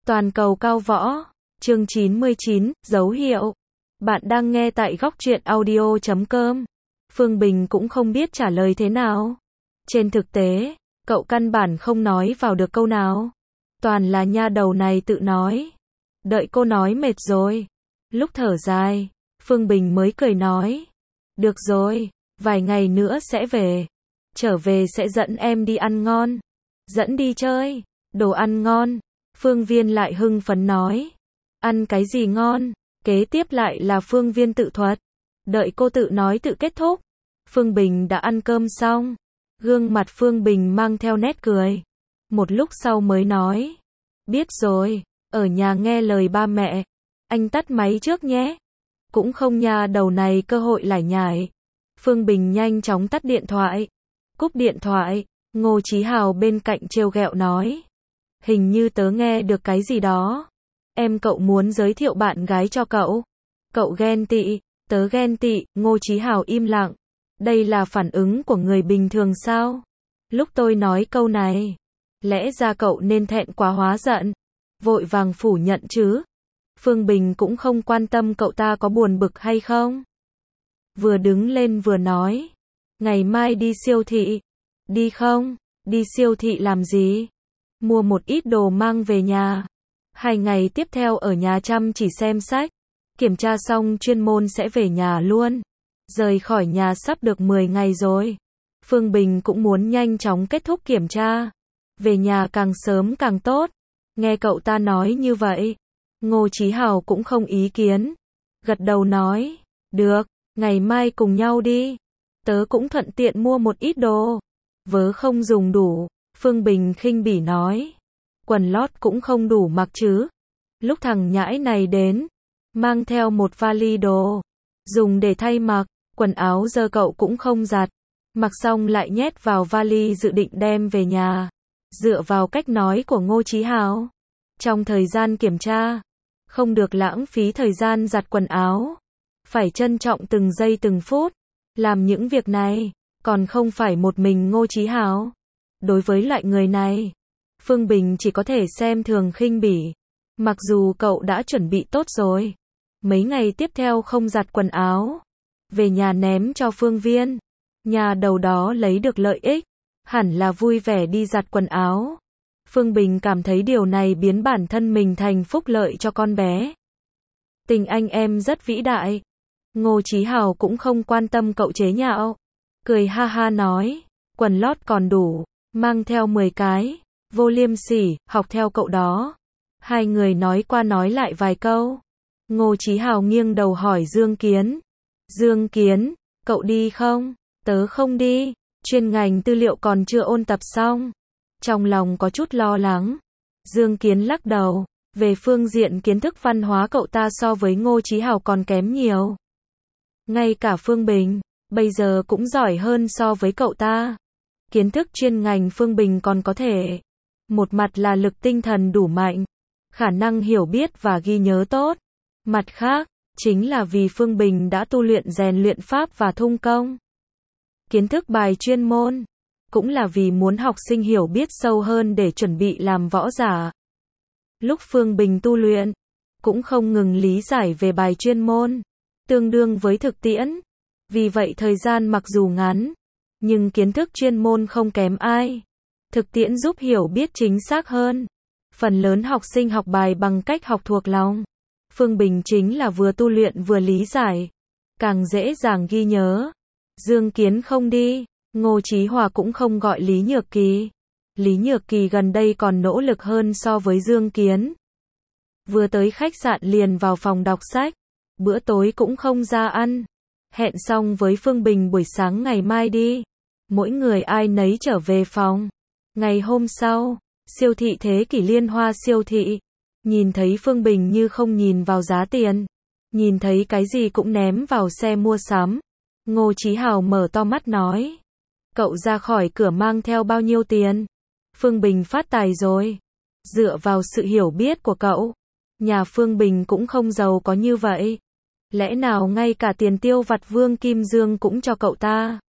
Toàn cầu cao võ, chương 99, dấu hiệu. Bạn đang nghe tại góc truyện audio.com. Phương Bình cũng không biết trả lời thế nào. Trên thực tế, cậu căn bản không nói vào được câu nào. Toàn là nha đầu này tự nói. Đợi cô nói mệt rồi. Lúc thở dài, Phương Bình mới cười nói. Được rồi, vài ngày nữa sẽ về. Trở về sẽ dẫn em đi ăn ngon. Dẫn đi chơi, đồ ăn ngon. Phương Viên lại hưng phấn nói. Ăn cái gì ngon? Kế tiếp lại là Phương Viên tự thuật. Đợi cô tự nói tự kết thúc. Phương Bình đã ăn cơm xong. Gương mặt Phương Bình mang theo nét cười. Một lúc sau mới nói. Biết rồi, ở nhà nghe lời ba mẹ. Anh tắt máy trước nhé. Cũng không nha đầu này cơ hội lải nhải. Phương Bình nhanh chóng tắt điện thoại. Cúp điện thoại, Ngô Chí Hào bên cạnh trêu ghẹo nói. Hình như tớ nghe được cái gì đó. Em cậu muốn giới thiệu bạn gái cho cậu. Cậu ghen tị, tớ ghen tị, Ngô Chí Hào im lặng. Đây là phản ứng của người bình thường sao? Lúc tôi nói câu này, lẽ ra cậu nên thẹn quá hóa giận. Vội vàng phủ nhận chứ. Phương Bình cũng không quan tâm cậu ta có buồn bực hay không. Vừa đứng lên vừa nói. Ngày mai đi siêu thị. Đi không? Đi siêu thị làm gì? Mua một ít đồ mang về nhà. 2 ngày tiếp theo ở nhà chăm chỉ xem sách. Kiểm tra xong chuyên môn sẽ về nhà luôn. Rời khỏi nhà sắp được 10 ngày rồi. Phương Bình cũng muốn nhanh chóng kết thúc kiểm tra. Về nhà càng sớm càng tốt. Nghe cậu ta nói như vậy. Ngô Chí Hào cũng không ý kiến. Gật đầu nói. Được, ngày mai cùng nhau đi. Tớ cũng thuận tiện mua một ít đồ. Vớ không dùng đủ. Phương Bình khinh bỉ nói. Quần lót cũng không đủ mặc chứ. Lúc thằng nhãi này đến, mang theo một vali đồ, dùng để thay mặc, quần áo giờ cậu cũng không giặt. Mặc xong lại nhét vào vali dự định đem về nhà. Dựa vào cách nói của Ngô Chí Hào, trong thời gian kiểm tra, không được lãng phí thời gian giặt quần áo. Phải trân trọng từng giây từng phút. Làm những việc này, còn không phải một mình Ngô Chí Hào. Đối với loại người này, Phương Bình chỉ có thể xem thường khinh bỉ. Mặc dù cậu đã chuẩn bị tốt rồi. Mấy ngày tiếp theo không giặt quần áo. Về nhà ném cho Phương Viên. Nhà đầu đó lấy được lợi ích. Hẳn là vui vẻ đi giặt quần áo. Phương Bình cảm thấy điều này biến bản thân mình thành phúc lợi cho con bé. Tình anh em rất vĩ đại. Ngô Chí Hào cũng không quan tâm cậu chế nhạo. Cười ha ha nói. Quần lót còn đủ. Mang theo 10 cái. Vô liêm sỉ, học theo cậu đó. Hai người nói qua nói lại vài câu. Ngô Chí Hào nghiêng đầu hỏi Dương Kiến. Dương Kiến, cậu đi không? Tớ không đi. Chuyên ngành tư liệu còn chưa ôn tập xong. Trong lòng có chút lo lắng. Dương Kiến lắc đầu. Về phương diện kiến thức văn hóa cậu ta so với Ngô Chí Hào còn kém nhiều. Ngay cả Phương Bình, bây giờ cũng giỏi hơn so với cậu ta. Kiến thức chuyên ngành Phương Bình còn có thể. Một mặt là lực tinh thần đủ mạnh. Khả năng hiểu biết và ghi nhớ tốt. Mặt khác, chính là vì Phương Bình đã tu luyện rèn luyện pháp và thung công. Kiến thức bài chuyên môn. Cũng là vì muốn học sinh hiểu biết sâu hơn để chuẩn bị làm võ giả. Lúc Phương Bình tu luyện, cũng không ngừng lý giải về bài chuyên môn. Tương đương với thực tiễn. Vì vậy thời gian mặc dù ngắn, nhưng kiến thức chuyên môn không kém ai. Thực tiễn giúp hiểu biết chính xác hơn. Phần lớn học sinh học bài bằng cách học thuộc lòng. Phương Bình chính là vừa tu luyện vừa lý giải. Càng dễ dàng ghi nhớ. Dương Kiến không đi. Ngô Chí Hòa cũng không gọi Lý Nhược Kỳ. Lý Nhược Kỳ gần đây còn nỗ lực hơn so với Dương Kiến. Vừa tới khách sạn liền vào phòng đọc sách. Bữa tối cũng không ra ăn. Hẹn xong với Phương Bình buổi sáng ngày mai đi. Mỗi người ai nấy trở về phòng. Ngày hôm sau, siêu thị Thế Kỷ Liên Hoa siêu thị. Nhìn thấy Phương Bình như không nhìn vào giá tiền. Nhìn thấy cái gì cũng ném vào xe mua sắm. Ngô Chí Hào mở to mắt nói. Cậu ra khỏi cửa mang theo bao nhiêu tiền? Phương Bình phát tài rồi. Dựa vào sự hiểu biết của cậu, nhà Phương Bình cũng không giàu có như vậy. Lẽ nào ngay cả tiền tiêu vặt Vương Kim Dương cũng cho cậu ta?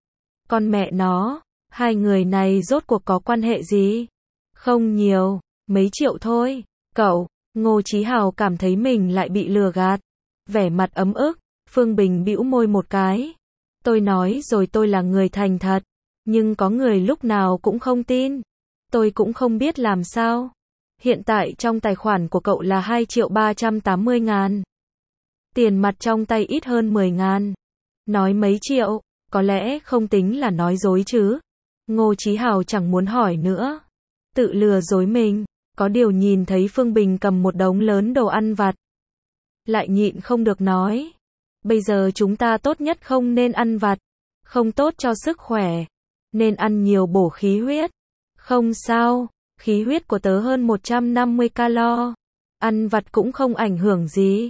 Con mẹ nó, hai người này rốt cuộc có quan hệ gì? Không nhiều, mấy triệu thôi. Cậu, Ngô Chí Hào cảm thấy mình lại bị lừa gạt. Vẻ mặt ấm ức, Phương Bình bĩu môi một cái. Tôi nói rồi tôi là người thành thật, nhưng có người lúc nào cũng không tin. Tôi cũng không biết làm sao. Hiện tại trong tài khoản của cậu là 2.380.000. Tiền mặt trong tay ít hơn 10.000. Nói mấy triệu, có lẽ không tính là nói dối chứ. Ngô Chí Hào chẳng muốn hỏi nữa. Tự lừa dối mình. Có điều nhìn thấy Phương Bình cầm một đống lớn đồ ăn vặt, lại nhịn không được nói. Bây giờ chúng ta tốt nhất không nên ăn vặt. Không tốt cho sức khỏe. Nên ăn nhiều bổ khí huyết. Không sao, khí huyết của tớ hơn 150 calo. Ăn vặt cũng không ảnh hưởng gì.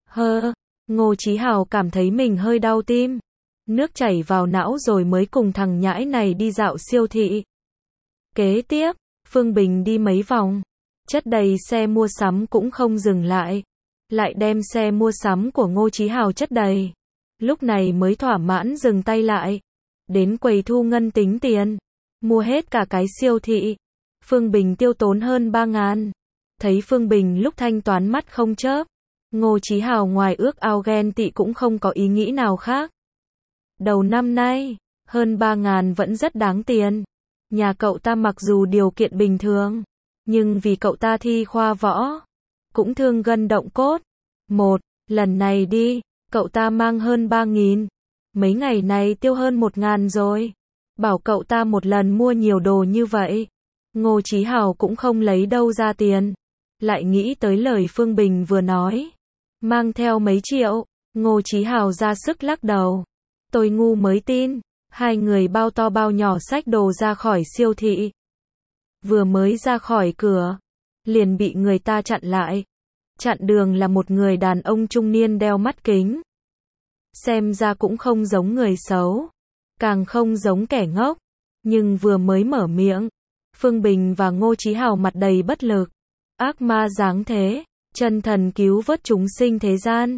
Ngô Chí Hào cảm thấy mình hơi đau tim. Nước chảy vào não rồi mới cùng thằng nhãi này đi dạo siêu thị. Kế tiếp, Phương Bình đi mấy vòng. Chất đầy xe mua sắm cũng không dừng lại. Lại đem xe mua sắm của Ngô Chí Hào chất đầy. Lúc này mới thỏa mãn dừng tay lại. Đến quầy thu ngân tính tiền. Mua hết cả cái siêu thị. Phương Bình tiêu tốn hơn 3.000. Thấy Phương Bình lúc thanh toán mắt không chớp. Ngô Chí Hào ngoài ước ao ghen tị cũng không có ý nghĩ nào khác. Đầu năm nay, hơn 3.000 vẫn rất đáng tiền. Nhà cậu ta mặc dù điều kiện bình thường, nhưng vì cậu ta thi khoa võ, cũng thương gân động cốt. Lần này đi, cậu ta mang hơn 3.000. Mấy ngày này tiêu hơn 1.000 rồi. Bảo cậu ta một lần mua nhiều đồ như vậy. Ngô Chí Hào cũng không lấy đâu ra tiền. Lại nghĩ tới lời Phương Bình vừa nói. Mang theo mấy triệu. Ngô Chí Hào ra sức lắc đầu. Tôi ngu mới tin. Hai người bao to bao nhỏ xách đồ ra khỏi siêu thị. Vừa mới ra khỏi cửa, liền bị người ta chặn lại. Chặn đường là một người đàn ông trung niên đeo mắt kính. Xem ra cũng không giống người xấu, càng không giống kẻ ngốc. Nhưng vừa mới mở miệng, Phương Bình và Ngô Chí Hào mặt đầy bất lực. Ác ma giáng thế, chân thần cứu vớt chúng sinh thế gian.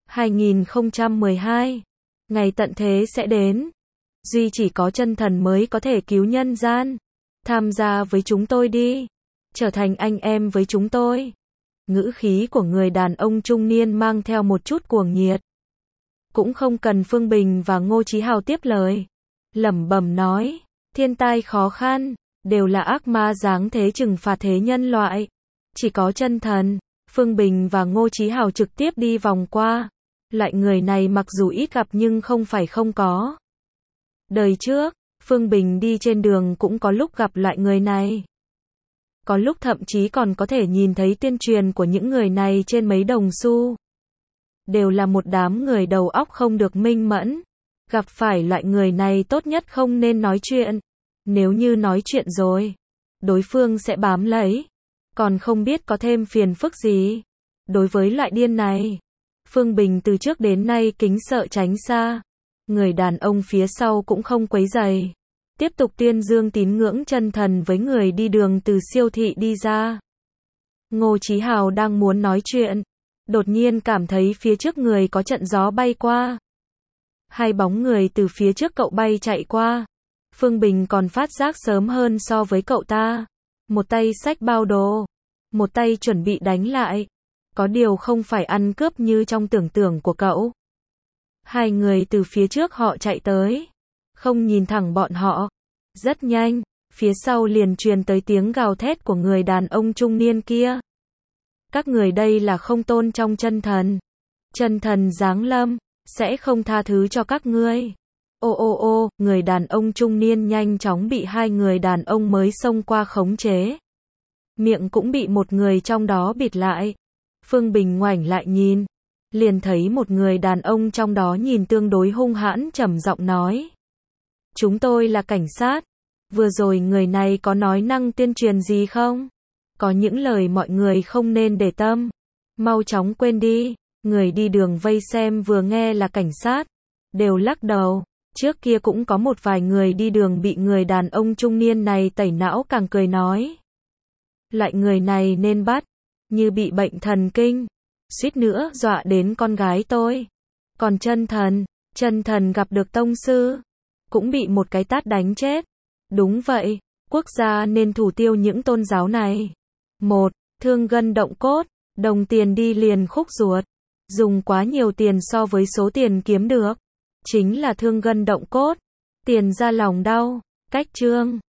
2012, ngày tận thế sẽ đến. Duy chỉ có chân thần mới có thể cứu nhân gian. Tham gia với chúng tôi đi. Trở thành anh em với chúng tôi. Ngữ khí của người đàn ông trung niên mang theo một chút cuồng nhiệt. Cũng không cần Phương Bình và Ngô Chí Hào tiếp lời. Lẩm bẩm nói, thiên tai khó khăn, đều là ác ma giáng thế trừng phạt thế nhân loại. Chỉ có chân thần. Phương Bình và Ngô Chí Hào trực tiếp đi vòng qua. Loại người này mặc dù ít gặp nhưng không phải không có. Đời trước, Phương Bình đi trên đường cũng có lúc gặp loại người này. Có lúc thậm chí còn có thể nhìn thấy tuyên truyền của những người này trên mấy đồng xu. Đều là một đám người đầu óc không được minh mẫn. Gặp phải loại người này tốt nhất không nên nói chuyện. Nếu như nói chuyện rồi, đối phương sẽ bám lấy. Còn không biết có thêm phiền phức gì. Đối với loại điên này, Phương Bình từ trước đến nay kính sợ tránh xa. Người đàn ông phía sau cũng không quấy rầy. Tiếp tục tuyên dương tín ngưỡng chân thần với người đi đường từ siêu thị đi ra. Ngô Chí Hào đang muốn nói chuyện. Đột nhiên cảm thấy phía trước người có trận gió bay qua. Hai bóng người từ phía trước cậu bay chạy qua. Phương Bình còn phát giác sớm hơn so với cậu ta. Một tay xách bao đồ. Một tay chuẩn bị đánh lại. Có điều không phải ăn cướp như trong tưởng tượng của cậu. Hai người từ phía trước họ chạy tới. Không nhìn thẳng bọn họ. Rất nhanh, phía sau liền truyền tới tiếng gào thét của người đàn ông trung niên kia. Các người đây là không tôn trong chân thần. Chân thần giáng lâm, sẽ không tha thứ cho các ngươi. Người đàn ông trung niên nhanh chóng bị hai người đàn ông mới xông qua khống chế. Miệng cũng bị một người trong đó bịt lại. Phương Bình ngoảnh lại nhìn. Liền thấy một người đàn ông trong đó nhìn tương đối hung hãn trầm giọng nói. Chúng tôi là cảnh sát. Vừa rồi người này có nói năng tuyên truyền gì không? Có những lời mọi người không nên để tâm. Mau chóng quên đi. Người đi đường vây xem vừa nghe là cảnh sát. Đều lắc đầu. Trước kia cũng có một vài người đi đường bị người đàn ông trung niên này tẩy não càng cười nói. Loại người này nên bắt. Như bị bệnh thần kinh. Suýt nữa dọa đến con gái tôi. Còn chân thần gặp được tông sư. Cũng bị một cái tát đánh chết. Đúng vậy, quốc gia nên thủ tiêu những tôn giáo này. Thương gân động cốt, đồng tiền đi liền khúc ruột. Dùng quá nhiều tiền so với số tiền kiếm được. Chính là thương gân động cốt. Tiền ra lòng đau. Cách chương